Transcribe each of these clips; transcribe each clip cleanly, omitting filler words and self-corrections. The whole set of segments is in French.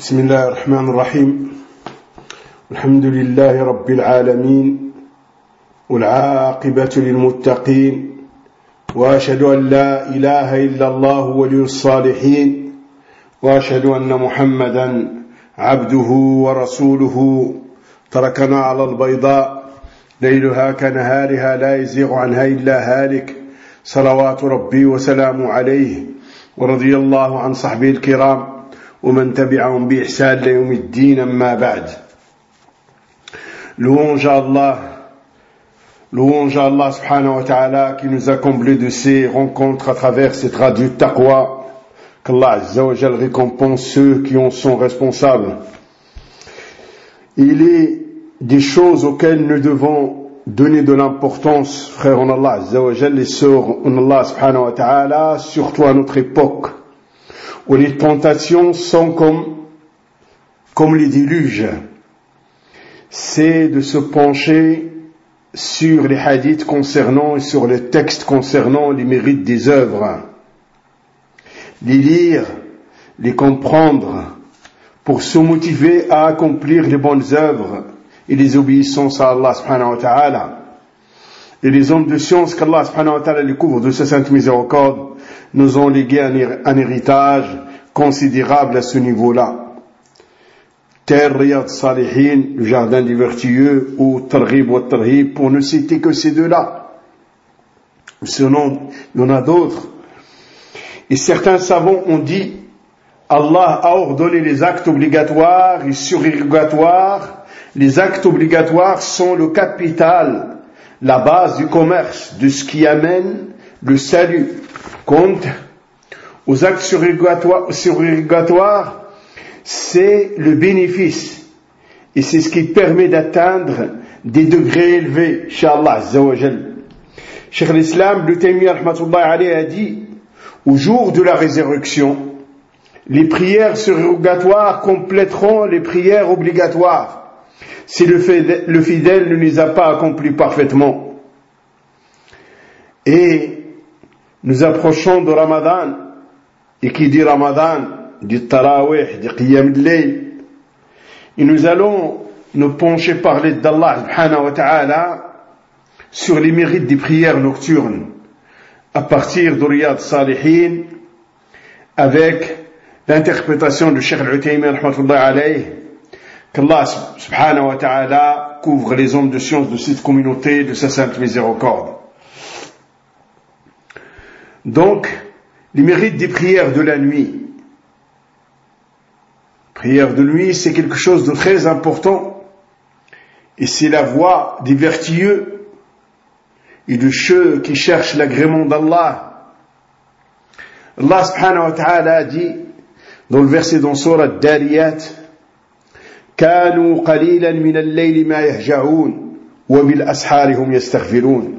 بسم الله الرحمن الرحيم الحمد لله رب العالمين والعاقبة للمتقين وأشهد أن لا إله إلا الله ولي الصالحين وأشهد أن محمدا عبده ورسوله تركنا على البيضاء ليلها كنهارها لا يزيغ عنها إلا هالك صلوات ربي وسلام عليه ورضي الله عن صحبه الكرام ومن تبعهم بإحسان ليوم الدين أما بعد. Louange à Allah subhanahu wa ta'ala qui nous a comblé de ces rencontres à travers ces traduits de taqwa, qu'Allah azza wa jal récompense ceux qui en sont responsables. Il est des choses auxquelles nous devons donner de l'importance, frères en Allah azza wa jal et sœurs en Allah subhanahu wa ta'ala, surtout à notre époque, où les tentations sont comme les déluges. C'est de se pencher sur les hadiths concernant et sur les textes concernant les mérites des œuvres, les lire, les comprendre, pour se motiver à accomplir les bonnes œuvres et les obéissances à Allah subhanahu wa ta'ala. Et les hommes de science qu'Allah subhanahu wa ta'ala les couvre de sa sainte miséricorde nous ont légué un héritage considérable à ce niveau-là. Tel Riyad Salihin, le jardin des vertueux, ou Targhib wa Tarhib, pour ne citer que ces deux-là. Sinon, il y en a d'autres. Et certains savants ont dit, Allah a ordonné les actes obligatoires et surérogatoires. Les actes obligatoires sont le capital, la base du commerce, de ce qui amène le salut. Quant aux actes surérogatoires, c'est le bénéfice. Et c'est ce qui permet d'atteindre des degrés élevés, Inch'Allah Azza wa Jal. Cheikh l'Islam, Ibn Taymiyyah rahmatullahi alayhi a dit, au jour de la résurrection, les prières surérogatoires compléteront les prières obligatoires, si le fidèle ne les a pas accomplies parfaitement. Et nous approchons de Ramadan, et qui dit Ramadan, dit Tarawih, dit Qiyam al-Layl, et nous allons nous pencher parler d'Allah subhanahu wa ta'ala sur les mérites des prières nocturnes, à partir de Riyad Salihin, avec l'interprétation de Cheikh al-Utaymin rahmatullahi alayhi, qu'Allah subhanahu wa ta'ala couvre les hommes de science de cette communauté de sa sainte miséricorde. Donc, les mérites des prières de la nuit. Prière de nuit, c'est quelque chose de très important. Et c'est la voie des vertueux et de ceux qui cherchent l'agrément d'Allah. Allah subhanahu wa ta'ala a dit, dans le verset dans Surah Dariyat, كانوا قليلا من الليل ما يهجعون وبالأسحار هم يستغفرون.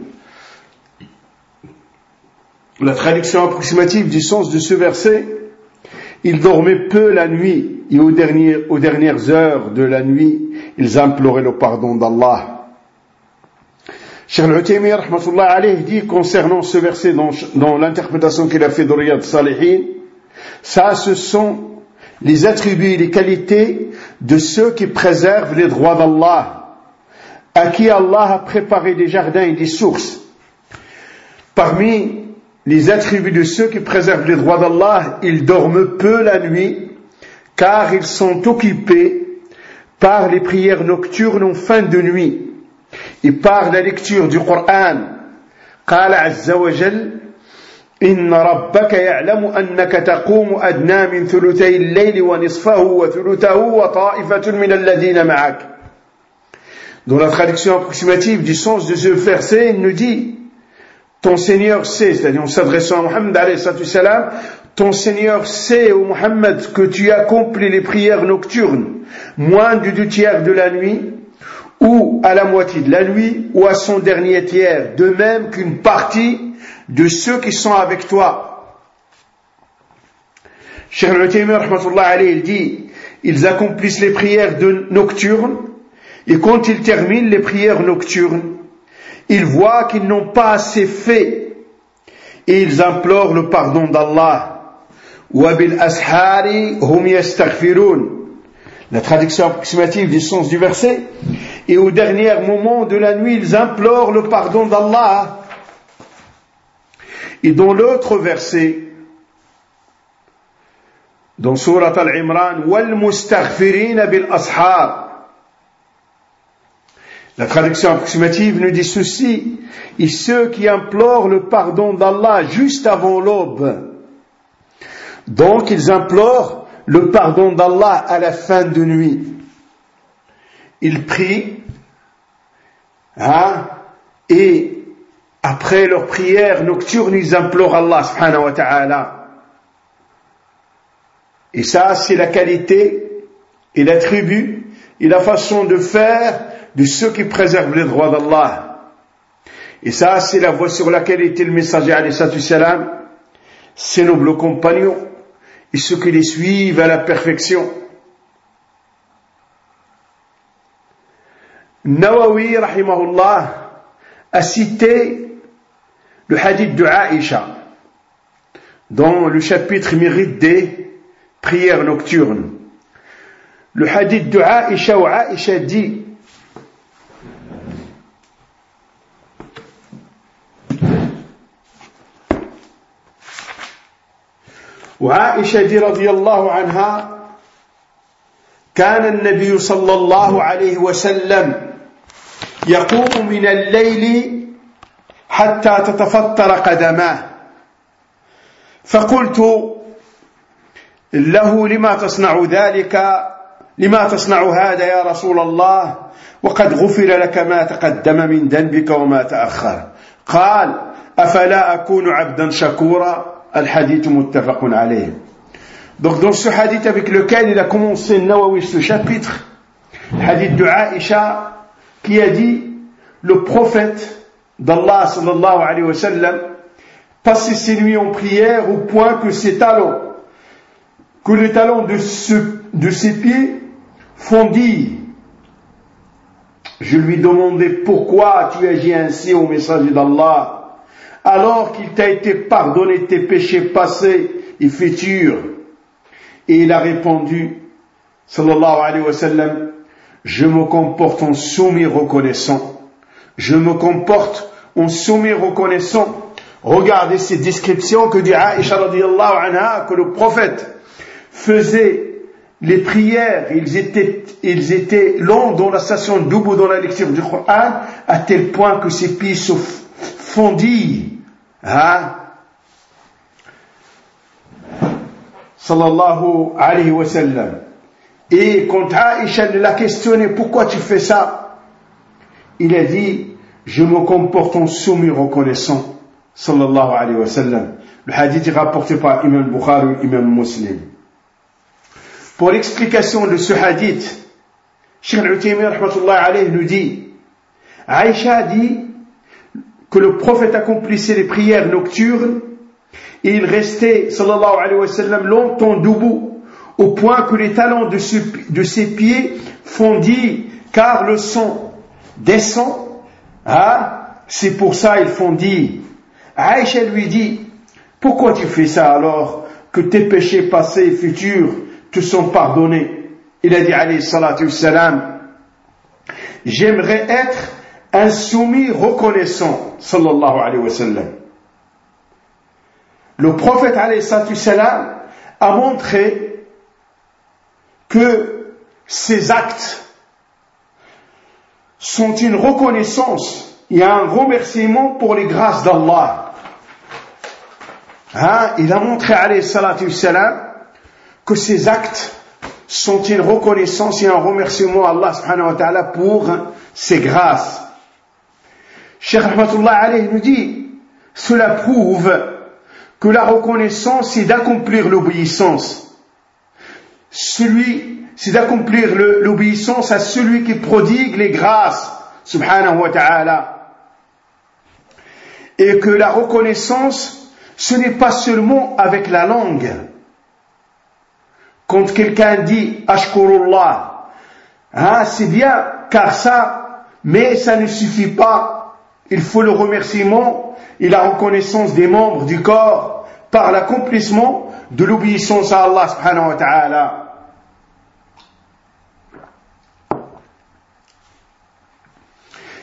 La traduction approximative du sens de ce verset, ils dormaient peu la nuit et aux dernières heures de la nuit, ils imploraient le pardon d'Allah. Cheikh al-Utaymin rahmatullahi alayhi dit concernant ce verset dans l'interprétation qu'il a fait de Riyad Salihin, ça ce sont les attributs et les qualités de ceux qui préservent les droits d'Allah, à qui Allah a préparé des jardins et des sources. Parmi les attributs de ceux qui préservent les droits d'Allah, ils dorment peu la nuit, car ils sont occupés par les prières nocturnes en fin de nuit et par la lecture du Coran. قال عز وجل إن ربك يعلم أنك تقوم أدنى من ثلثي الليل ونصفه وثلثه وطائفة من الذين معك. Dans la traduction approximative du sens de ce verset, il nous dit, ton Seigneur sait, c'est-à-dire en s'adressant à Muhammad alayhi salam, ton Seigneur sait, ô Muhammad, que tu accomplis les prières nocturnes moins du 2/3 de la nuit, ou à la moitié de la nuit, ou à son dernier tiers, de même qu'une partie de ceux qui sont avec toi. Cheikh al-Utaymin rahmatullah alayhi, il dit, ils accomplissent les prières nocturnes, et quand ils terminent les prières nocturnes, ils voient qu'ils n'ont pas assez fait, et ils implorent le pardon d'Allah. وَبِالْأَسْحَارِ هُمْ يَسْتَغْفِرُونَ. La traduction approximative du sens du verset. Et au dernier moment de la nuit, ils implorent le pardon d'Allah. Et dans l'autre verset, dans Surat Al-Imran, wal mustaghfirina bil ashar. La traduction approximative nous dit ceci, et ceux qui implorent le pardon d'Allah juste avant l'aube. Donc ils implorent le pardon d'Allah à la fin de nuit. Ils prient, et après leur prière nocturne, ils implorent Allah subhanahu wa ta'ala. Et ça, c'est la qualité et l'attribut et la façon de faire de ceux qui préservent les droits d'Allah. Et ça, c'est la voie sur laquelle était le messager alayhi salatu wassalam, ses nobles compagnons et ceux qui les suivent à la perfection. Nawawi, rahimahullah, a cité le hadith de Aïcha dans le chapitre mérite des prières nocturnes. Le hadith de Aïcha où Aïcha dit وعائشة دي رضي الله عنها كان النبي صلى الله عليه وسلم يقوم من الليل حتى تتفطر قدماه فقلت له لما تصنع هذا يا رسول الله وقد غفر لك ما تقدم من ذنبك وما تأخر قال أفلا أكون عبدا شكورا Al-Hadith muttafaqun alayh. Donc dans ce hadith avec lequel il a commencé Nawawi ce chapitre, le hadith de Aïcha qui a dit le prophète d'Allah sallallahu alayhi wa sallam passait ses nuits en prière au point que les talons de ses pieds fondillent. Je lui demandais pourquoi tu agis ainsi au messager d'Allah alors qu'il t'a été pardonné tes péchés passés et futurs. Et il a répondu, sallallahu alayhi wa sallam, je me comporte en soumis reconnaissant. Je me comporte en soumis reconnaissant. Regardez ces descriptions que dit Aïcha radiyallahu anha, que le prophète faisait les prières, ils étaient longs dans la station double dans la lecture du Coran, à tel point que ses pieds se fondillent. Sallallahu alayhi wa sallam. Et quand Aïcha l'a questionné, pourquoi tu fais ça? Il a dit, je me comporte en soumis reconnaissant. Sallallahu alayhi wa sallam. Le hadith est rapporté par Imam Bukhari et Imam Muslim. Pour l'explication de ce hadith, Cheikh Al-Utaymi rahmatullahi alayhi nous dit, Aïcha dit que le prophète accomplissait les prières nocturnes et il restait, sallallahu alayhi wa sallam, longtemps debout, au point que les talons de ses pieds fondillent, car le sang descend, c'est pour ça il fondit. Aïcha lui dit, pourquoi tu fais ça alors que tes péchés passés et futurs te sont pardonnés? Il a dit, alayhi salatu wassalam, j'aimerais être un soumis reconnaissant, sallallahu alayhi wa sallam. Le prophète, alayhi salatu wassalam, a montré que ses actes sont une reconnaissance et un remerciement pour les grâces d'Allah. Il a montré, alayhi salatu wassalam, que ses actes sont une reconnaissance et un remerciement à Allah subhanahu wa ta'ala pour ses grâces. Cheikh Rahmatullah alayhi nous dit, cela prouve que la reconnaissance c'est d'accomplir l'obéissance. C'est d'accomplir l'obéissance à celui qui prodigue les grâces, subhanahu wa ta'ala. Et que la reconnaissance, ce n'est pas seulement avec la langue. Quand quelqu'un dit ashkurullah, c'est bien, car ça, mais ça ne suffit pas. Il faut le remerciement et la reconnaissance des membres du corps par l'accomplissement de l'obéissance à Allah subhanahu wa ta'ala.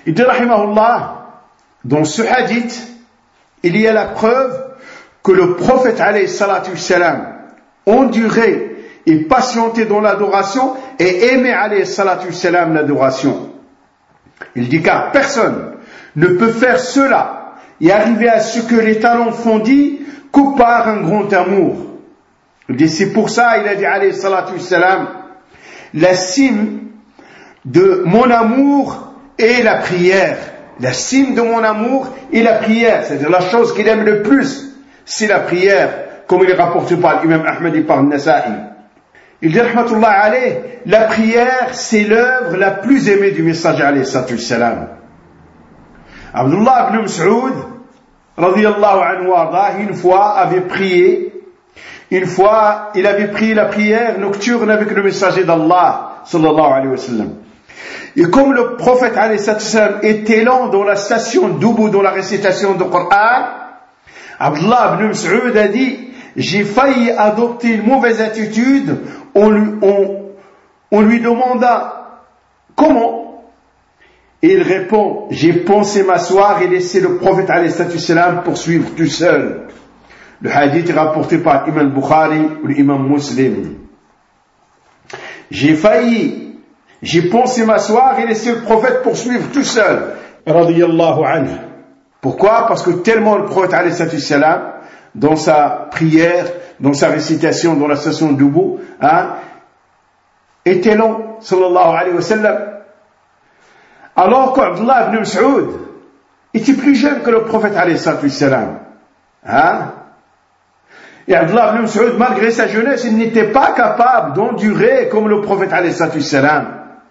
Il dit, rahimahullah, dans ce hadith, il y a la preuve que le prophète, alayhi salatu wassalam, endurait et patientait dans l'adoration et aimait, alayhi salatu wassalam, l'adoration. Il dit, car personne ne peut faire cela et arriver à ce que les talents font dit que par un grand amour. Il dit, c'est pour ça, il a dit, alayhi salatu wassalam, la cime de mon amour est la prière. La cime de mon amour est la prière. C'est-à-dire la chose qu'il aime le plus, c'est la prière, comme il est rapporté par l'imam Ahmed et par Nasa'i. Il dit, rahmatullah alayh, la prière, c'est l'œuvre la plus aimée du messager, alayhi salatu wassalam. Abdullah ibn Mas'ud, radiyallahu anhu ardah, une fois avait prié, il avait prié la prière nocturne avec le messager d'Allah, sallallahu alayhi wa sallam. Et comme le prophète, alayhi salatu wassalam, était lent dans la station d'Ubu, dans la récitation du Coran, Abdullah ibn Mas'ud a dit, j'ai failli adopter une mauvaise attitude. On lui demanda comment, et il répond, j'ai pensé m'asseoir et laisser le prophète alayhi salatu wassalam poursuivre tout seul. Le hadith est rapporté par l'imam Bukhari ou l'imam Muslim. J'ai pensé m'asseoir et laisser le prophète poursuivre tout seul. Radiyallahu anhu. Pourquoi? Parce que tellement le prophète alayhi salatu wassalam, dans sa prière, dans sa récitation, dans la station d'Ubu, était long, sallallahu alayhi wa sallam. Alors qu'Abdullah ibn Mas'ud était plus jeune que le prophète alayhi salatu wassalam. Et Abdullah ibn Mas'ud, malgré sa jeunesse, il n'était pas capable d'endurer comme le prophète alayhi salatu wassalam.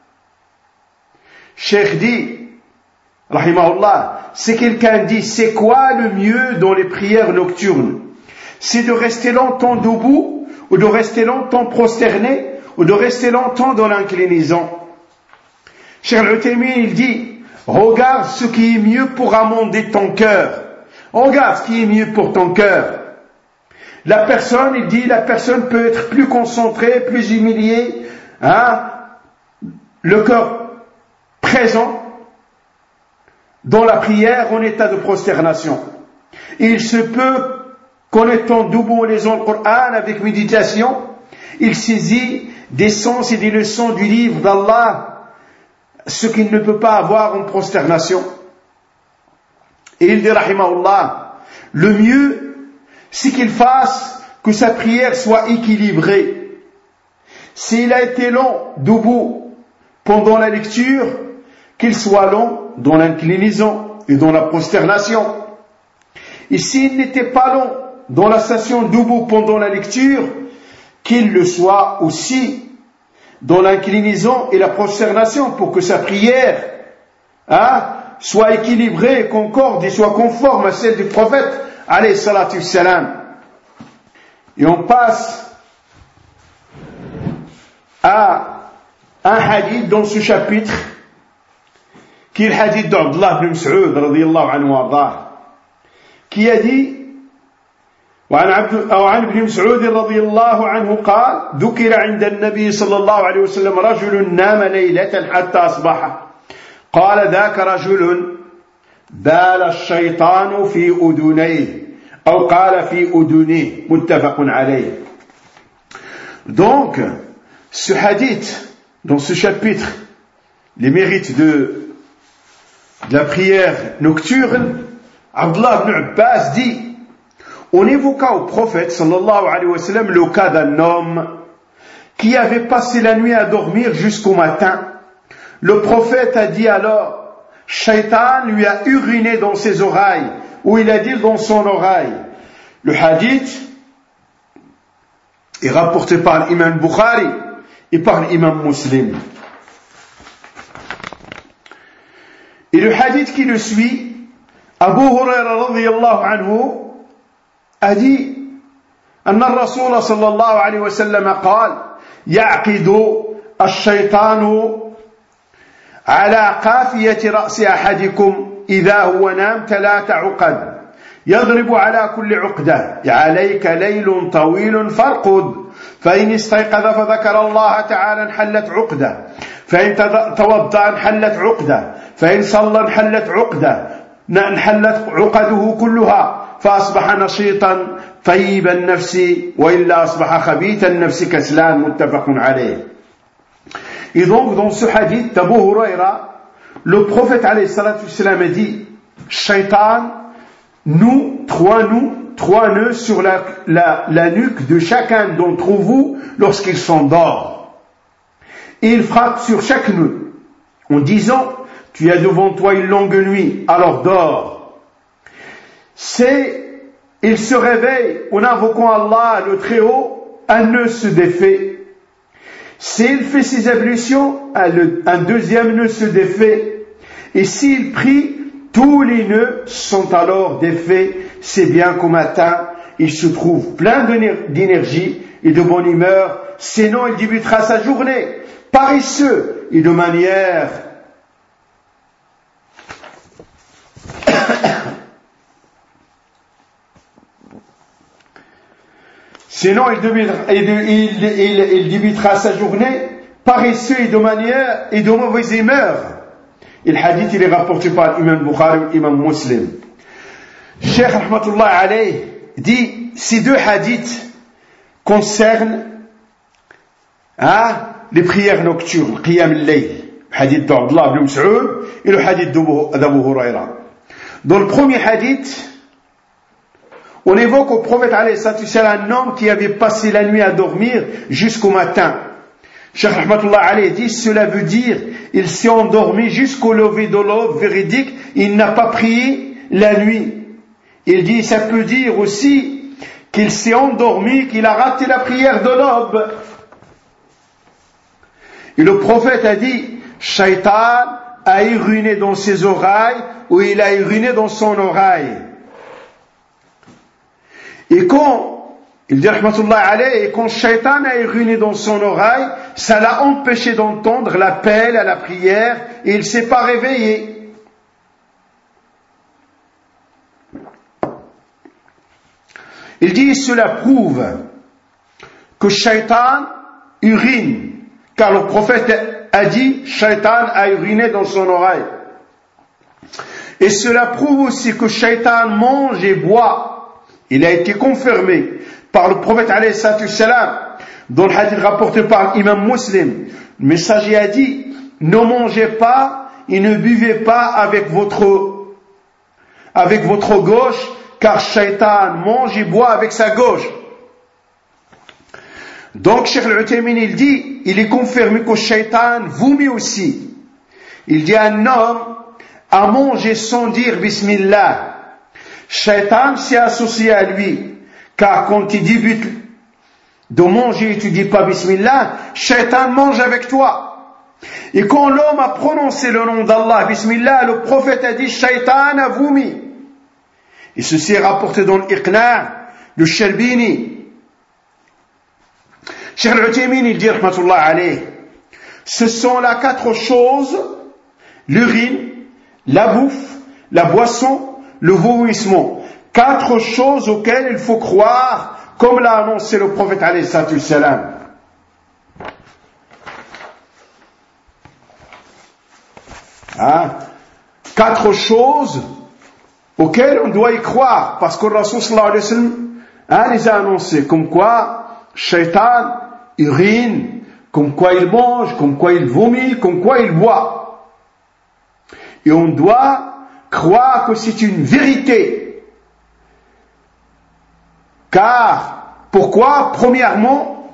Cheikh dit, rahimahullah, c'est quelqu'un dit, c'est quoi le mieux dans les prières nocturnes? C'est de rester longtemps debout, ou de rester longtemps prosterné, ou de rester longtemps dans l'inclinaison. Cheikh Al-Uthaymin, il dit, regarde ce qui est mieux pour amender ton cœur. Regarde ce qui est mieux pour ton cœur. La personne, il dit, la personne peut être plus concentrée, plus humiliée, le cœur présent dans la prière en état de prosternation. Il se peut qu'en étant debout en lisant le Coran avec méditation, il saisit des sens et des leçons du livre d'Allah, ce qu'il ne peut pas avoir en prosternation. Et il dit, rahimahullah, le mieux, c'est qu'il fasse que sa prière soit équilibrée. S'il a été long debout pendant la lecture, qu'il soit long dans l'inclinaison et dans la prosternation. Et s'il n'était pas long dans la station debout pendant la lecture, qu'il le soit aussi dans l'inclinaison et la prosternation pour que sa prière soit équilibrée et concorde et soit conforme à celle du prophète alayhi salatu wassalam. Et on passe à un hadith dans ce chapitre qui est le hadith d'Abdullah ibn Mas'ud radiyallahu anhu wardah, qui a dit وعن ابن مسعود رضي الله عنه قال ذكر عند النبي صلى الله عليه وسلم رجل نام ليلة حتى أصبح قال ذاك رجل بال الشيطان في أذنيه أو قال في أذنيه متفق عليه. Donc ce hadith dans ce chapitre, les mérites de la prière nocturne, Abdullah ibn Abbas dit, on évoqua au prophète sallallahu alayhi wa sallam le cas d'un homme qui avait passé la nuit à dormir jusqu'au matin. Le prophète a dit alors, Shaitan lui a uriné dans ses oreilles, ou il a dit dans son oreille. Le hadith est rapporté par l'imam Bukhari et par l'imam Muslim. Et le hadith qui le suit, Abu Huraira radiyallahu anhu a dit أن الرسول صلى الله عليه وسلم قال يعقد الشيطان على قافية رأس أحدكم إذا هو نام 3 عقد يضرب على كل عقدة عليك ليل طويل فارقد فإن استيقظ فذكر الله تعالى انحلت عقدة فإن توضأ انحلت عقدة فإن صلى انحلت عقده كلها فأصبح نشيطا طيب النفس وإلا أصبح خبيث النفس كسلان متفق عليه. Et donc dans ce hadith d'Abu Huraira, le prophète alayhi salatu wassalam a dit Shaitan noue trois nœuds sur la nuque de chacun d'entre vous lorsqu'il s'endort. Et il frappe sur chaque nœud en disant tu as devant toi une longue nuit, alors dors. Il se réveille en invoquant Allah le Très-Haut, un nœud se défait. S'il fait ses ablutions, un deuxième nœud se défait. Et s'il prie, tous les nœuds sont alors défaits. C'est bien qu'au matin, il se trouve plein d'énergie et de bonne humeur. Sinon, il débutera sa journée paresseux et de manière Sinon, il débutera sa journée paresseux et de mauvaise humeur. Et le hadith, il est rapporté par l'imam Bukhari et l'imam Muslim. Cheikh Rahmatullah alayh dit, ces deux hadiths concernent les prières nocturnes, Qiyam al-Layl, le hadith d'Abdullah ibn Mas'ud et le hadith d'Abu Huraira. Dans le premier hadith, on évoque au prophète alayhi salatu wassalam un homme qui avait passé la nuit à dormir jusqu'au matin. Cheikh Rahmatullah alayhi dit, cela veut dire il s'est endormi jusqu'au lever de l'aube véridique, il n'a pas prié la nuit. Il dit, ça peut dire aussi qu'il s'est endormi, qu'il a raté la prière de l'aube. Et le prophète a dit, Shaitan a uriné dans ses oreilles ou il a uriné dans son oreille. Et quand, il dit rahmatullah alayhi, et quand Shaitan a uriné dans son oreille, ça l'a empêché d'entendre l'appel à la prière et il ne s'est pas réveillé. Il dit, cela prouve que Shaitan urine, car le prophète a dit, Shaitan a uriné dans son oreille. Et cela prouve aussi que Shaitan mange et boit. Il a été confirmé par le prophète alayhi salatu wassalam dans le hadith rapporté par l'imam Muslim. Le messager a dit, ne mangez pas et ne buvez pas avec votre gauche, car Shaitan mange et boit avec sa gauche. Donc Cheikh Al-Uthaymin il dit, il est confirmé que Shaitan vomit aussi. Il dit, un homme a mangé sans dire Bismillah. Shaitan s'est associé à lui, car quand il débute de manger et tu dis pas Bismillah, Shaitan mange avec toi. Et quand l'homme a prononcé le nom d'Allah, Bismillah, le prophète a dit Shaitan a vomi. Et ceci est rapporté dans l'Iqna' de Shalbini. Cheikh Al-Uthaymin il dit rahmatullah alayh, ce sont là 4 choses: l'urine, la bouffe, la boisson, le vomissement. 4 choses auxquelles il faut croire, comme l'a annoncé le prophète alayhi salatu wassalam. Hein? 4 choses auxquelles on doit y croire, parce que le Rasul sallallahu alayhi wa sallam les a annoncées, comme quoi Shaitan urine, comme quoi il mange, comme quoi il vomit, comme quoi il boit. Et on doit croire que c'est une vérité. Car, pourquoi? Premièrement,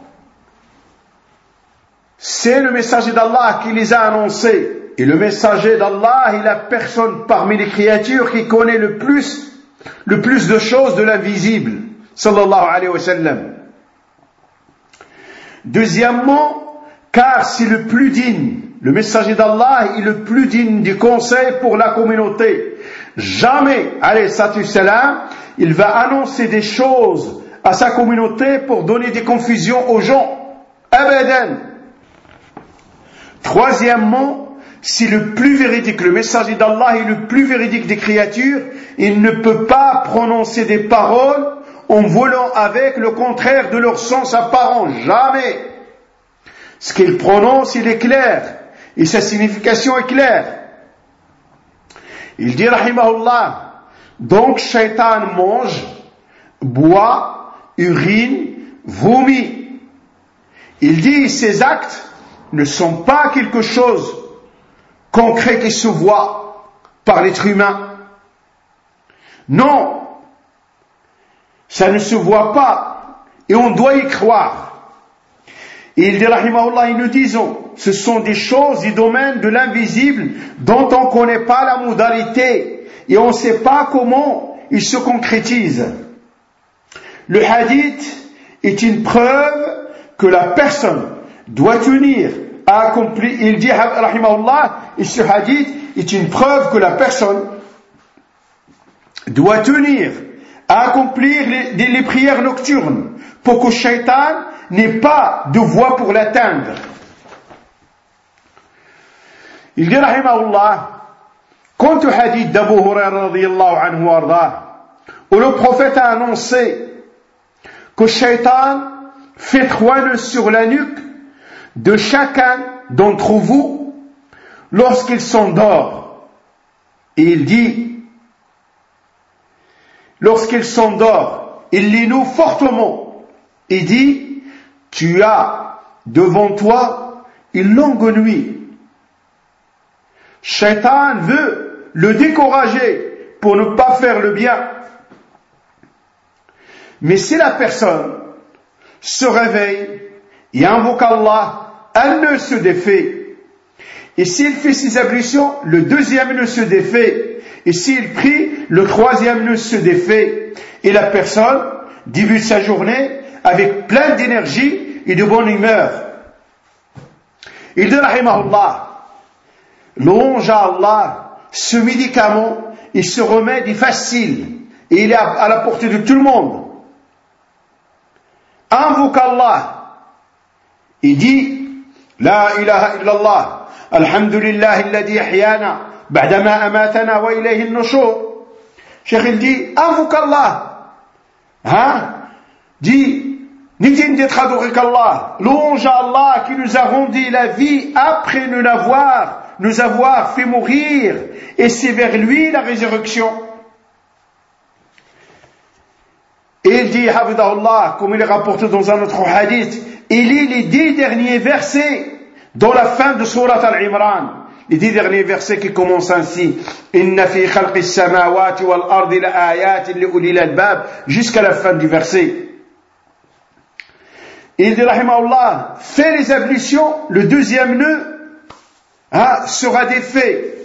c'est le messager d'Allah qui les a annoncés. Et le messager d'Allah est la personne parmi les créatures qui connaît le plus de choses de l'invisible. Sallallahu alayhi wa sallam. Deuxièmement, car c'est le plus digne. Le messager d'Allah est le plus digne du conseil pour la communauté. Jamais, alayhi salatu wassalam, il va annoncer des choses à sa communauté pour donner des confusions aux gens. Abadan. Troisièmement, c'est le plus véridique. Le messager d'Allah est le plus véridique des créatures. Il ne peut pas prononcer des paroles en volant avec le contraire de leur sens apparent. Jamais. Ce qu'il prononce, il est clair. Et sa signification est claire. Il dit, rahimahullah, donc Shaitan mange, boit, urine, vomit. Il dit, ces actes ne sont pas quelque chose concret qui se voit par l'être humain. Non, ça ne se voit pas et on doit y croire. Et il dit, rahimahullah, et nous disons, ce sont des choses du domaine de l'invisible dont on ne connaît pas la modalité et on ne sait pas comment ils se concrétisent. Le hadith est une preuve que la personne doit tenir à accomplir. Il dit, rahimahullah, et ce hadith est une preuve que la personne doit tenir à accomplir les prières nocturnes pour que le shaitan n'ait pas de voie pour l'atteindre. Il dit, rahimahullah, quant au hadith d'Abu Huraira radiyallahu anhu arda, où le prophète a annoncé que le shaitan fait 3 nœuds sur la nuque de chacun d'entre vous lorsqu'il s'endort. Et il dit, lorsqu'il s'endort, il les noue fortement et dit, tu as devant toi une longue nuit. Shaitan veut le décourager pour ne pas faire le bien. Mais si la personne se réveille et invoque Allah, un nœud se défait. Et s'il fait ses ablutions, le 2e nœud se défait. Et s'il prie, le 3e nœud se défait. Et la personne débute sa journée avec plein d'énergie et de bonne humeur. Il dit, rahimahullah, louange à Allah, ce médicament et ce remède est facile et il est à la portée de tout le monde. Invoque Allah et dit, la ilaha illallah, alhamdulillah alladhi ahyana ba'dama amatana wa ilayhi an-nushur. Cheikh il dit, invoque Allah, dit, n'est-il d'être adoré qu'Allah, louange à Allah qui nous a rendu la vie après nous avoir fait mourir, et c'est vers lui la résurrection. Et il dit, Hafidahullah, comme il est rapporté dans un autre hadith, il lit les 10 derniers versets dans la fin de Surat Al-Imran. Les 10 derniers versets qui commencent ainsi, Inna fi khalqi as-samawati wal ardi la ayatin li ulil albab, jusqu'à la fin du verset. Il dit, rahimahullah, fais les ablutions, le 2e nœud sera défait.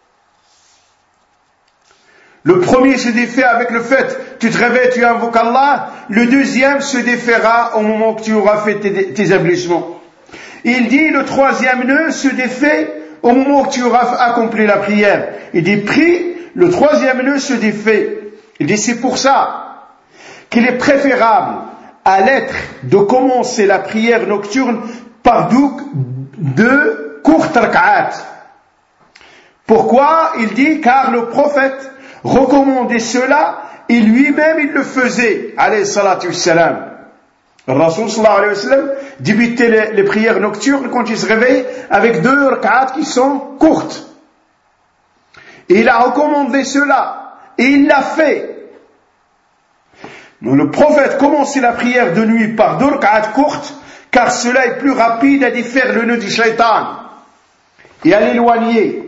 Le premier se défait avec le fait, tu te réveilles, tu invoques Allah. Le 2e se défaiera au moment que tu auras fait tes ablutions. Il dit, le 3e nœud se défait au moment que tu auras accompli la prière. Il dit, prie, le 3e nœud se défait. Il dit, c'est pour ça qu'il est préférable à l'être de commencer la prière nocturne par 2 courtes rak'at. Pourquoi? Il dit, car le prophète recommandait cela et lui-même il le faisait, alayhi salatu wassalam. Le Rasoul sallallahu alayhi wa sallam débutait les prières nocturnes quand il se réveille avec 2 rak'at qui sont courtes. Et il a recommandé cela et il l'a fait. Donc le prophète commençait la prière de nuit par 2 rak'at courtes, car cela est plus rapide à défaire le nœud du shaitan et à l'éloigner.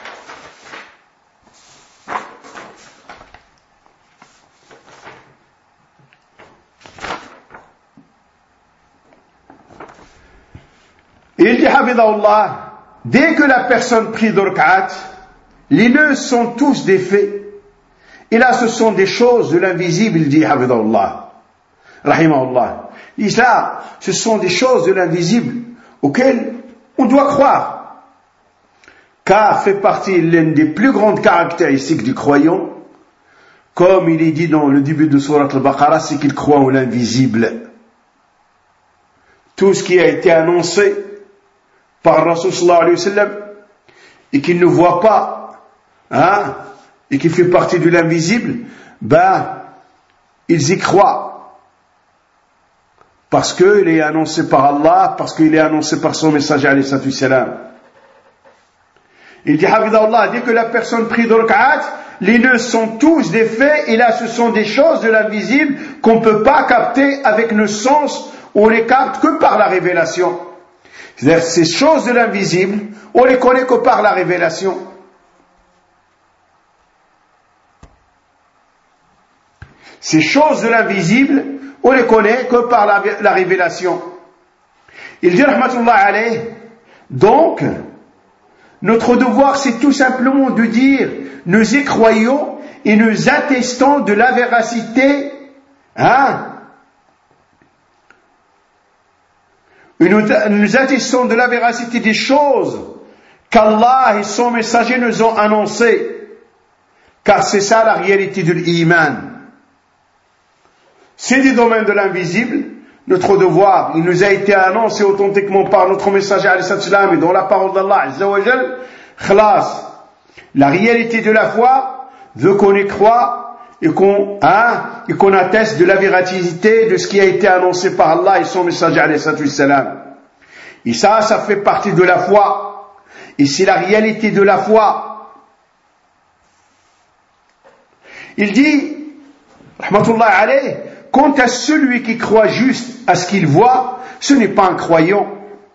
Il dit, Hafidahullah, dès que la personne prie 2 rak'at, les nœuds sont tous défaits. Et là, ce sont des choses de l'invisible, il dit, Hafidahullah, rahimahullah. Il dit là, ce sont des choses de l'invisible auxquelles on doit croire. Car fait partie l'une des plus grandes caractéristiques du croyant, comme il est dit dans le début de Surat Al-Baqarah, c'est qu'il croit en l'invisible. Tout ce qui a été annoncé par Rasul sallallahu alayhi wa sallam et qu'il ne voit pas, et qui fait partie de l'invisible, ils y croient. Parce qu'il est annoncé par Allah, parce qu'il est annoncé par son messager alayhi salatu wassalam. Il dit, Hafidahullah, dès que la personne prie de rak'at, les nœuds sont tous des faits, et là ce sont des choses de l'invisible qu'on ne peut pas capter avec nos sens, on les capte que par la révélation. C'est-à-dire ces choses de l'invisible, on les connaît que par la révélation. Ces choses de l'invisible, on les connaît que par la révélation. Il dit, rahmatullah alayh, donc, notre devoir, c'est tout simplement de dire, nous y croyons et nous attestons de la véracité, nous attestons de la véracité des choses qu'Allah et son messager nous ont annoncées, car c'est ça la réalité de l'iman. C'est des domaines de l'invisible. Notre devoir, il nous a été annoncé authentiquement par notre messager alayhi salam et dans la parole d'Allah azza wa jal. Khlas. La réalité de la foi veut qu'on y croit et qu'on atteste de la véracité de ce qui a été annoncé par Allah et son messager alayhi salam. Et ça fait partie de la foi. Et c'est la réalité de la foi. Il dit, rahmatullah alayh, quant à celui qui croit juste à ce qu'il voit, ce n'est pas un croyant.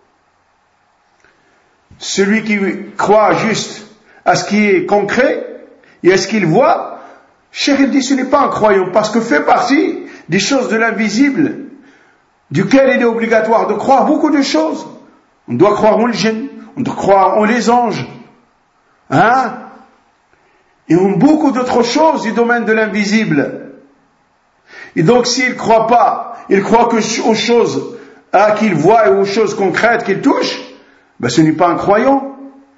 Celui qui croit juste à ce qui est concret et à ce qu'il voit, Cheikh dit ce n'est pas un croyant, parce que fait partie des choses de l'invisible, duquel il est obligatoire de croire beaucoup de choses. On doit croire en le djinn, on doit croire en les anges, et en beaucoup d'autres choses du domaine de l'invisible. Et donc s'il ne croit pas, il croit que aux choses qu'il voit et aux choses concrètes qu'il touche, ce n'est pas un croyant.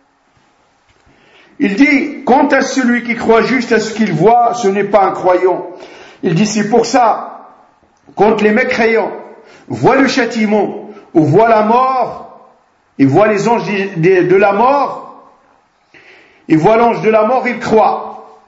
Il dit, quant à celui qui croit juste à ce qu'il voit, ce n'est pas un croyant. Il dit, c'est pour ça, quand les mécréants voient le châtiment ou voient la mort, ils voient les anges de la mort, ils voient l'ange de la mort, ils croient.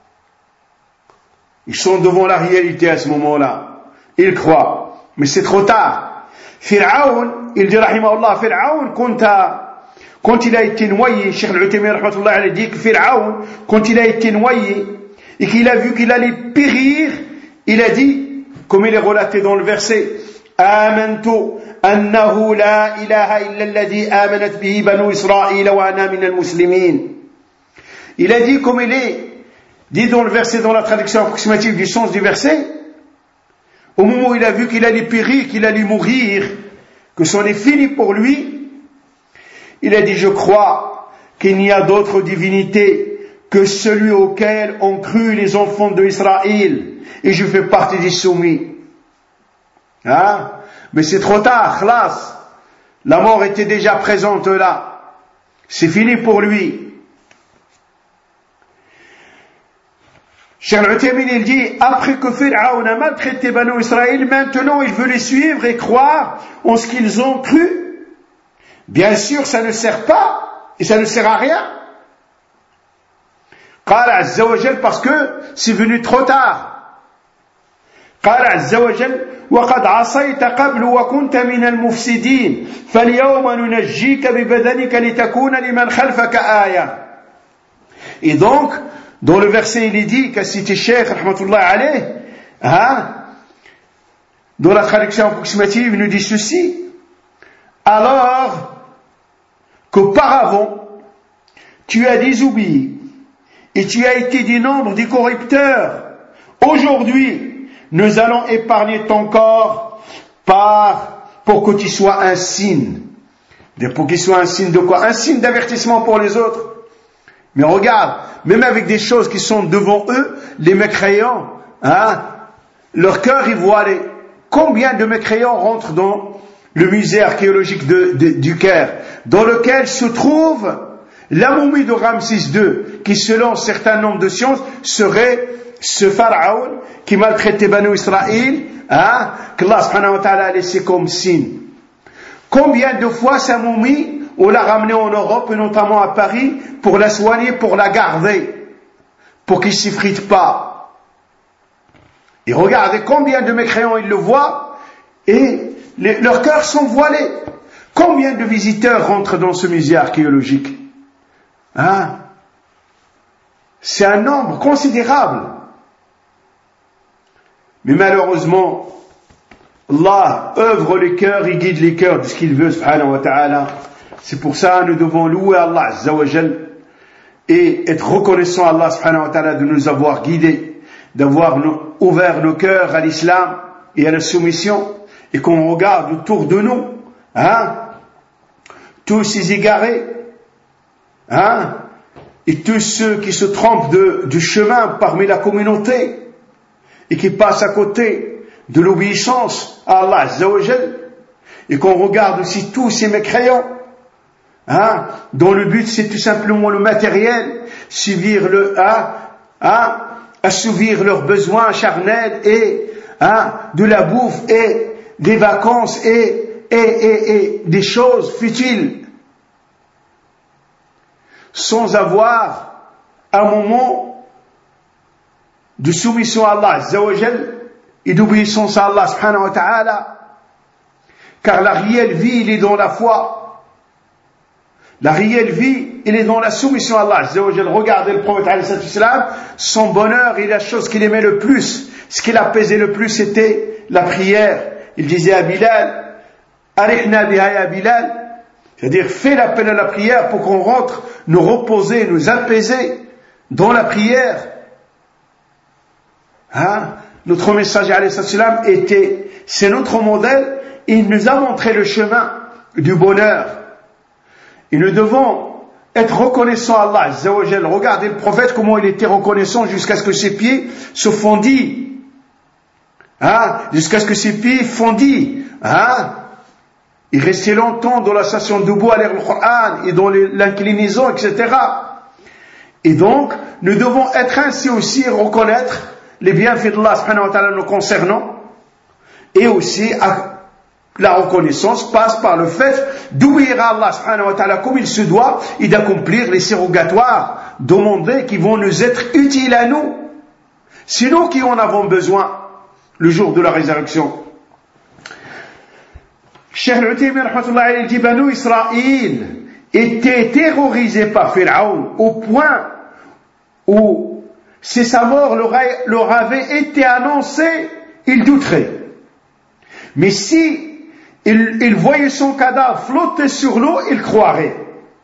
Ils sont devant la réalité à ce moment-là. Ils croient. Mais c'est trop tard. Fir'aun, il dit, rahimahullah, Fir'aun, quand il a été noyé, Cheikh al-Uthaymin, rahmatullah, alayhi, dit que Fir'aun, quand il a été noyé, et qu'il a vu qu'il allait périr, il a dit, comme il est relaté dans le verset, Amantu annahu la ilaha illa alladhi amanat bihi banu Israël wa ana min al-muslimin. Il a dit, comme il est dit dans le verset, dans la traduction approximative du sens du verset, au moment où il a vu qu'il allait périr, qu'il allait mourir, que c'en est fini pour lui, il a dit, je crois qu'il n'y a d'autre divinité que celui auquel ont cru les enfants d'Israël, et je fais partie des soumis. Mais c'est trop tard, khlas. La mort était déjà présente là. C'est fini pour lui. Cheikh al-Uthaymin, il dit, après que Pharaon a maltraité Banu Israël, maintenant il veut les suivre et croire en ce qu'ils ont cru. Bien sûr, ça ne sert pas, et ça ne sert à rien. Qala azza wa jal, parce que c'est venu trop tard. Qala azza wa jal, وَقَدْ عَصَيْتَ قَبْلُ وَكُنْتَ مِنَ الْمُفْسِدِينَ فَالْيَوْمَ نُنَجِّيكَ بِبَدَنِكَ لِتَكُونَ لِمَنْ خَلْفَكَ آيَةً. Et donc, dans le verset, il est dit, qu'a cité Cheikh, rahmatullah alayh, dans la traduction approximative, il nous dit ceci, alors qu'auparavant, tu as désobéi, et tu as été du nombre des corrupteurs, aujourd'hui, nous allons épargner ton corps pour que tu sois un signe. Pour qu'il soit un signe de quoi? Un signe d'avertissement pour les autres. Mais regarde, même avec des choses qui sont devant eux, les mécréants, leur cœur y voilé. Combien de mécréants rentrent dans le musée archéologique du Caire, dans lequel se trouve la momie de Ramsès II, qui selon un certain nombre de sciences serait ce pharaon qui maltraitait Banu Israël, qu'Allah subhanahu wa ta'ala a laissé comme signe. Combien de fois sa momie, on l'a ramenée en Europe, et notamment à Paris, pour la soigner, pour la garder, pour qu'il ne s'effrite pas. Et regardez combien de mécréants ils le voient, et leurs cœurs sont voilés. Combien de visiteurs rentrent dans ce musée archéologique? C'est un nombre considérable. Mais malheureusement, Allah œuvre les cœurs et guide les cœurs de ce qu'il veut, subhanahu wa ta'ala. C'est pour ça que nous devons louer Allah azza wa jal et être reconnaissant à Allah subhanahu wa ta'ala de nous avoir guidés, d'avoir ouvert nos cœurs à l'islam et à la soumission, et qu'on regarde autour de nous, tous ces égarés, et tous ceux qui se trompent du chemin parmi la communauté et qui passent à côté de l'obéissance à Allah azza wa jal, et qu'on regarde aussi tous ces mécréants, dont le but c'est tout simplement le matériel, assouvir leurs besoins charnels et de la bouffe et des vacances et des choses futiles, sans avoir un moment de soumission à Allah azza wa jal et d'obéissance à Allah subhanahu wa ta'ala, car la réelle vie il est dans la foi. La réelle vie, il est dans la soumission à Allah azza wa jal. Regardez le prophète alayhi salatu wassalam, son bonheur et la chose qu'il aimait le plus, ce qu'il apaisait le plus, c'était la prière. Il disait à Bilal, arihna biha ya Bilal, c'est-à-dire fais l'appel à la prière pour qu'on rentre nous reposer, nous apaiser dans la prière. Notre messager alayhi salatu wassalam c'est notre modèle, et il nous a montré le chemin du bonheur. Et nous devons être reconnaissants à Allah azza wa jal. Regardez le prophète comment il était reconnaissant jusqu'à ce que ses pieds se fondissent. Jusqu'à ce que ses pieds fondissent. Il restait longtemps dans la station debout à lire le Coran et dans l'inclinaison, etc. Et donc, nous devons être ainsi aussi reconnaître les bienfaits d'Allah subhanahu wa ta'ala nous concernant, et aussi la reconnaissance passe par le fait d'obéir à Allah subhanahu wa ta'ala comme il se doit et d'accomplir les surrogatoires demandés qui vont nous être utiles à nous. C'est nous qui en avons besoin le jour de la résurrection. Cheikh Al-Uthaymin rahmatullah alayhi dit Banu Israël était terrorisé par Pharaon au point où si sa mort leur avait été annoncée, ils douteraient. Mais si il voyait son cadavre flotter sur l'eau, il croirait.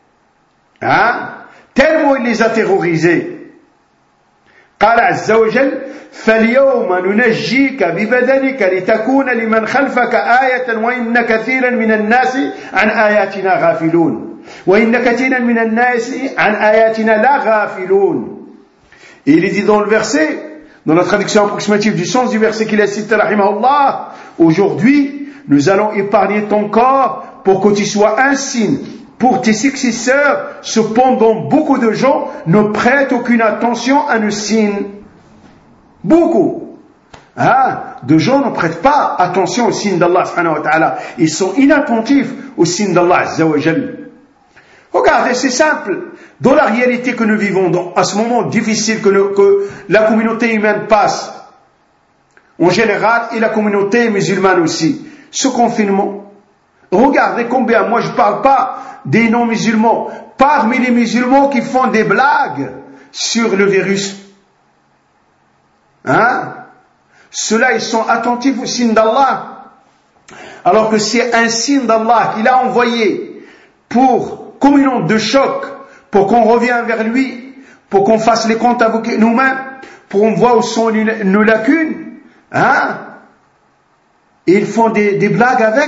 Tellement il les a terrorisés. قال عز وجل فاليوم ننجيك ببدنك لتكون لمن خلفك آية وإن كثيرا من الناس عن آياتنا غافلون وإن كثيرا من الناس عن آياتنا لا غافلون. Et il est dit dans le verset, dans la traduction approximative du sens du verset qu'il a cité, rahimahullah, aujourd'hui, nous allons épargner ton corps pour que tu sois un signe pour tes successeurs. Cependant, beaucoup de gens ne prêtent aucune attention à nos signes. Beaucoup de gens ne prêtent pas attention aux signes d'Allah subhanahu wa ta'ala. Ils sont inattentifs aux signes d'Allah azza wa jal. Regardez, c'est simple. Dans la réalité que nous vivons, à ce moment difficile que la communauté humaine passe, en général, et la communauté musulmane aussi, ce confinement, regardez combien, moi je ne parle pas des non-musulmans, parmi les musulmans qui font des blagues sur le virus. Ceux-là, ils sont attentifs au signe d'Allah, alors que c'est un signe d'Allah qu'il a envoyé comme une onde de choc, pour qu'on revienne vers lui, pour qu'on fasse les comptes avec nous-mêmes, pour qu'on voit où sont nos lacunes. Et ils font des blagues avec.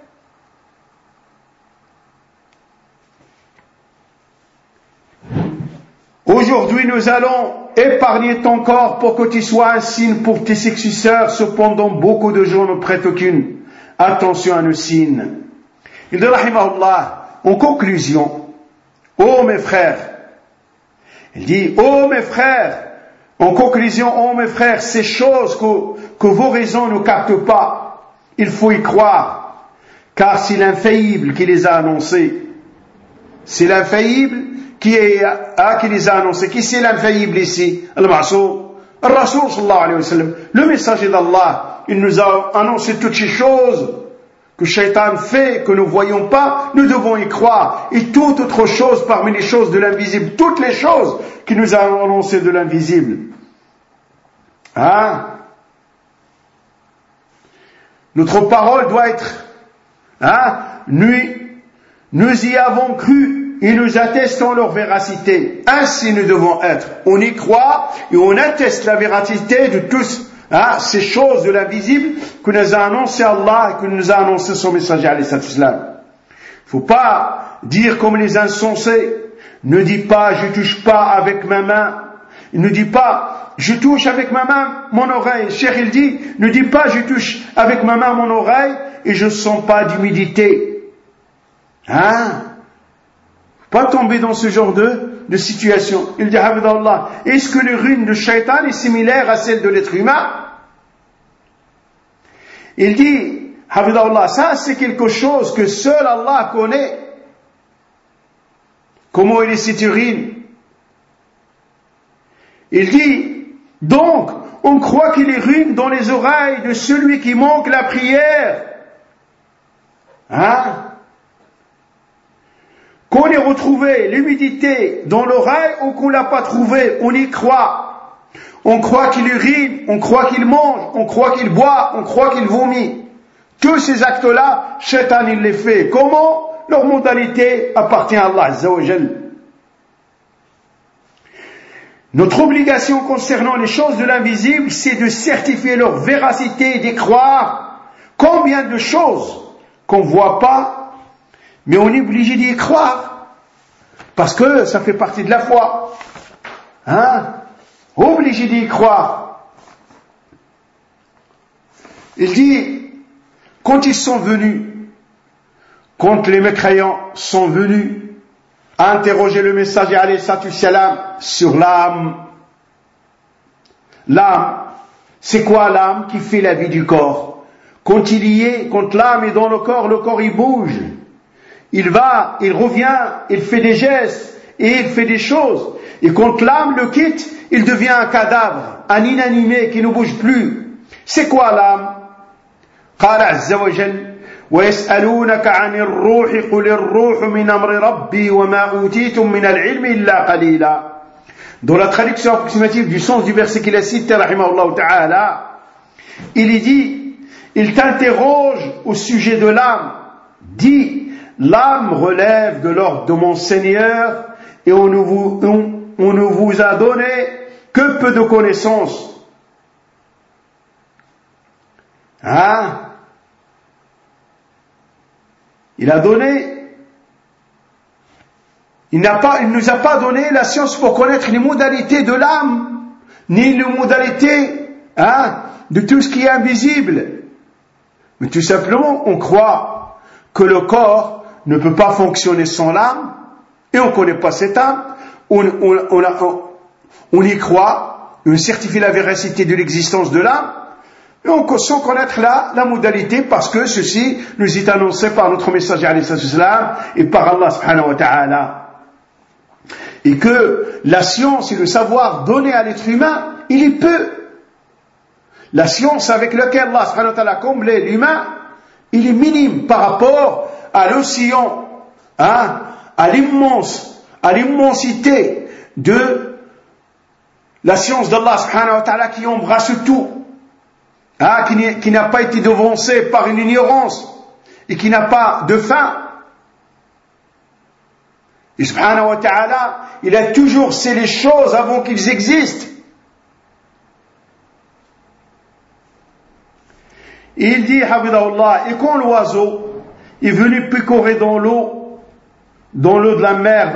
Aujourd'hui, nous allons épargner ton corps pour que tu sois un signe pour tes successeurs. Cependant, beaucoup de gens ne prêtent aucune attention à nos signes. Il dit, rahimahullah, en conclusion, ô mes frères, il dit, ô mes frères, en conclusion, ô mes frères, ces choses que vos raisons ne captent pas, il faut y croire, car c'est l'infaillible qui les a annoncés. C'est l'infaillible qui les a annoncés. Qui c'est l'infaillible ici? Al-Ma'soum, Al-Rasoul sallallahu alayhi wa sallam, le messager d'Allah. Il nous a annoncé toutes ces choses que Shaitan fait, que nous ne voyons pas, nous devons y croire. Et toute autre chose parmi les choses de l'invisible, toutes les choses qui nous a annoncées de l'invisible. Hein? Notre parole doit être, nous y avons cru et nous attestons leur véracité. Ainsi nous devons être. On y croit et on atteste la véracité de tous ces choses de l'invisible que nous a annoncé Allah et que nous a annoncé son messager alayhi salam. Il ne faut pas dire comme les insensés, ne dis pas je touche pas avec ma main, ne dis pas je touche avec ma main mon oreille. Cheikh il dit, ne dis pas je touche avec ma main mon oreille et je ne sens pas d'humidité. Pas tomber dans ce genre de situation. Il dit, Habibullah, est-ce que l'urine de Shaitan est similaire à celle de l'être humain? Il dit, Habibullah, ça c'est quelque chose que seul Allah connaît. Comment il est cette urine? Il dit, donc, on croit qu'il urine dans les oreilles de celui qui manque la prière. Qu'on ait retrouvé l'humidité dans l'oreille ou qu'on ne l'a pas trouvé, on y croit. On croit qu'il urine, on croit qu'il mange, on croit qu'il boit, on croit qu'il vomit. Tous ces actes-là, Shaitan il les fait. Comment? Leur modalité appartient à Allah Azza wa Jal. Notre obligation concernant les choses de l'invisible, c'est de certifier leur véracité et d'y croire. Combien de choses qu'on ne voit pas, mais on est obligé d'y croire, parce que ça fait partie de la foi. Obligé d'y croire. Il dit, quand ils sont venus, quand les mécréants sont venus à interroger le messager alayhi salam sur l'âme. L'âme, c'est quoi l'âme qui fait la vie du corps? Quand il y est, quand l'âme est dans le corps il bouge. Il va, il revient, il fait des gestes et il fait des choses. Et quand l'âme le quitte, il devient un cadavre, un inanimé qui ne bouge plus. C'est quoi l'âme? قال عز وجل ويسألونك عن الروح قل الروح من أمر ربي وما أوتيتم من العلم إلا قليلا. Dans la traduction approximative du sens du verset qu'il a cité, rahimahullah ta'ala, il dit, il t'interroge au sujet de l'âme. Dis, l'âme relève de l'ordre de mon Seigneur et on ne vous a donné que peu de connaissances. Il nous a pas donné la science pour connaître les modalités de l'âme, ni les modalités de tout ce qui est invisible. Mais tout simplement, on croit que le corps ne peut pas fonctionner sans l'âme, et on ne connaît pas cette âme, on y croit, on certifie la véracité de l'existence de l'âme, et sans connaître la modalité, parce que ceci nous est annoncé par notre messager alayhi salam et par Allah subhanahu wa ta'ala. Et que la science et le savoir donné à l'être humain, il est peu. La science avec laquelle Allah subhanahu wa ta'ala a comblé l'humain, il est minime par rapport à l'océan, à l'immensité de la science d'Allah subhanahu wa ta'ala qui embrasse tout. Qui n'a pas été devancé par une ignorance et qui n'a pas de fin. Et subhanahu wa ta'ala, il a toujours c'est les choses avant qu'ils existent. Et il dit, Habibullah, et quand l'oiseau est venu picorer dans l'eau de la mer,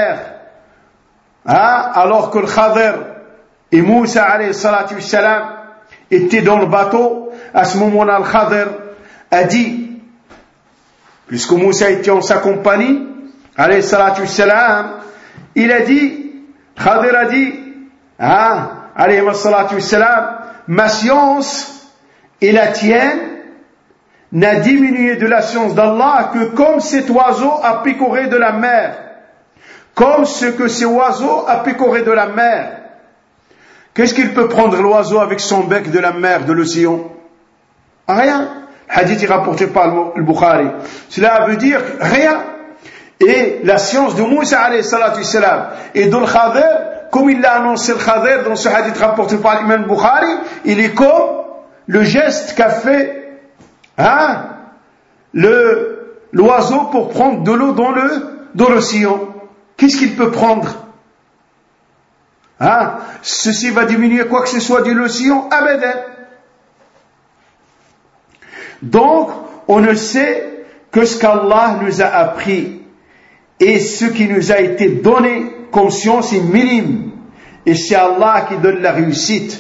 alors que le Khadir et Moussa alayhi salatu wassalam était dans le bateau, à ce moment-là, le Khadir a dit, puisque Moussa était en sa compagnie, alayhi salatu wassalam, il a dit, Khadir a dit, alayhi salatu wassalam, ma science et la tienne n'a diminué de la science d'Allah que comme cet oiseau a picoré de la mer, comme ce que cet oiseau a picoré de la mer. Qu'est-ce qu'il peut prendre l'oiseau avec son bec de la mer, de l'océan? Rien. Hadith est rapporté par le Bukhari. Cela veut dire rien. Et la science de Moussa alayhi salatu wassalam et de l'Khadir, comme il l'a annoncé le Khadir dans ce hadith rapporté par l'imam Bukhari, il est comme le geste qu'a fait l'oiseau pour prendre de l'eau dans l'océan. Qu'est-ce qu'il peut prendre? Ceci va diminuer quoi que ce soit de l'océan? Abadan. Donc, on ne sait que ce qu'Allah nous a appris et ce qui nous a été donné comme science est minime. Et c'est Allah qui donne la réussite.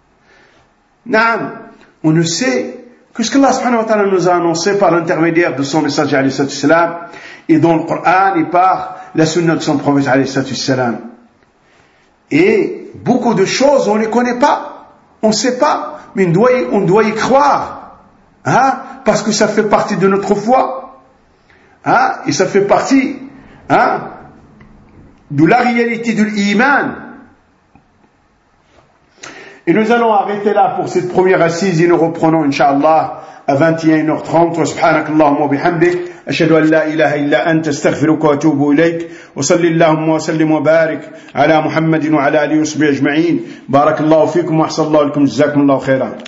On ne sait que ce qu'Allah subhanahu wa ta'ala nous a annoncé par l'intermédiaire de son message alayhi salam et dans le Coran et par la sunna de son prophète alayhi salam. Et beaucoup de choses on ne les connaît pas, on ne sait pas, mais on doit y croire, parce que ça fait partie de notre foi, et ça fait partie de la réalité de l'iman. Et nous allons arrêter là pour cette première assise et nous reprenons Inch'Allah à 21h30. وسبحانك اللهم وبحمدك أشهد أن لا إله إلا أنت استغفرك وأتوب إليك وصل اللهم وسلم وبارك على محمد وعلى آله وصحبه أجمعين. بارك الله فيكم وأحسن الله لكم جزاكم الله خيرا.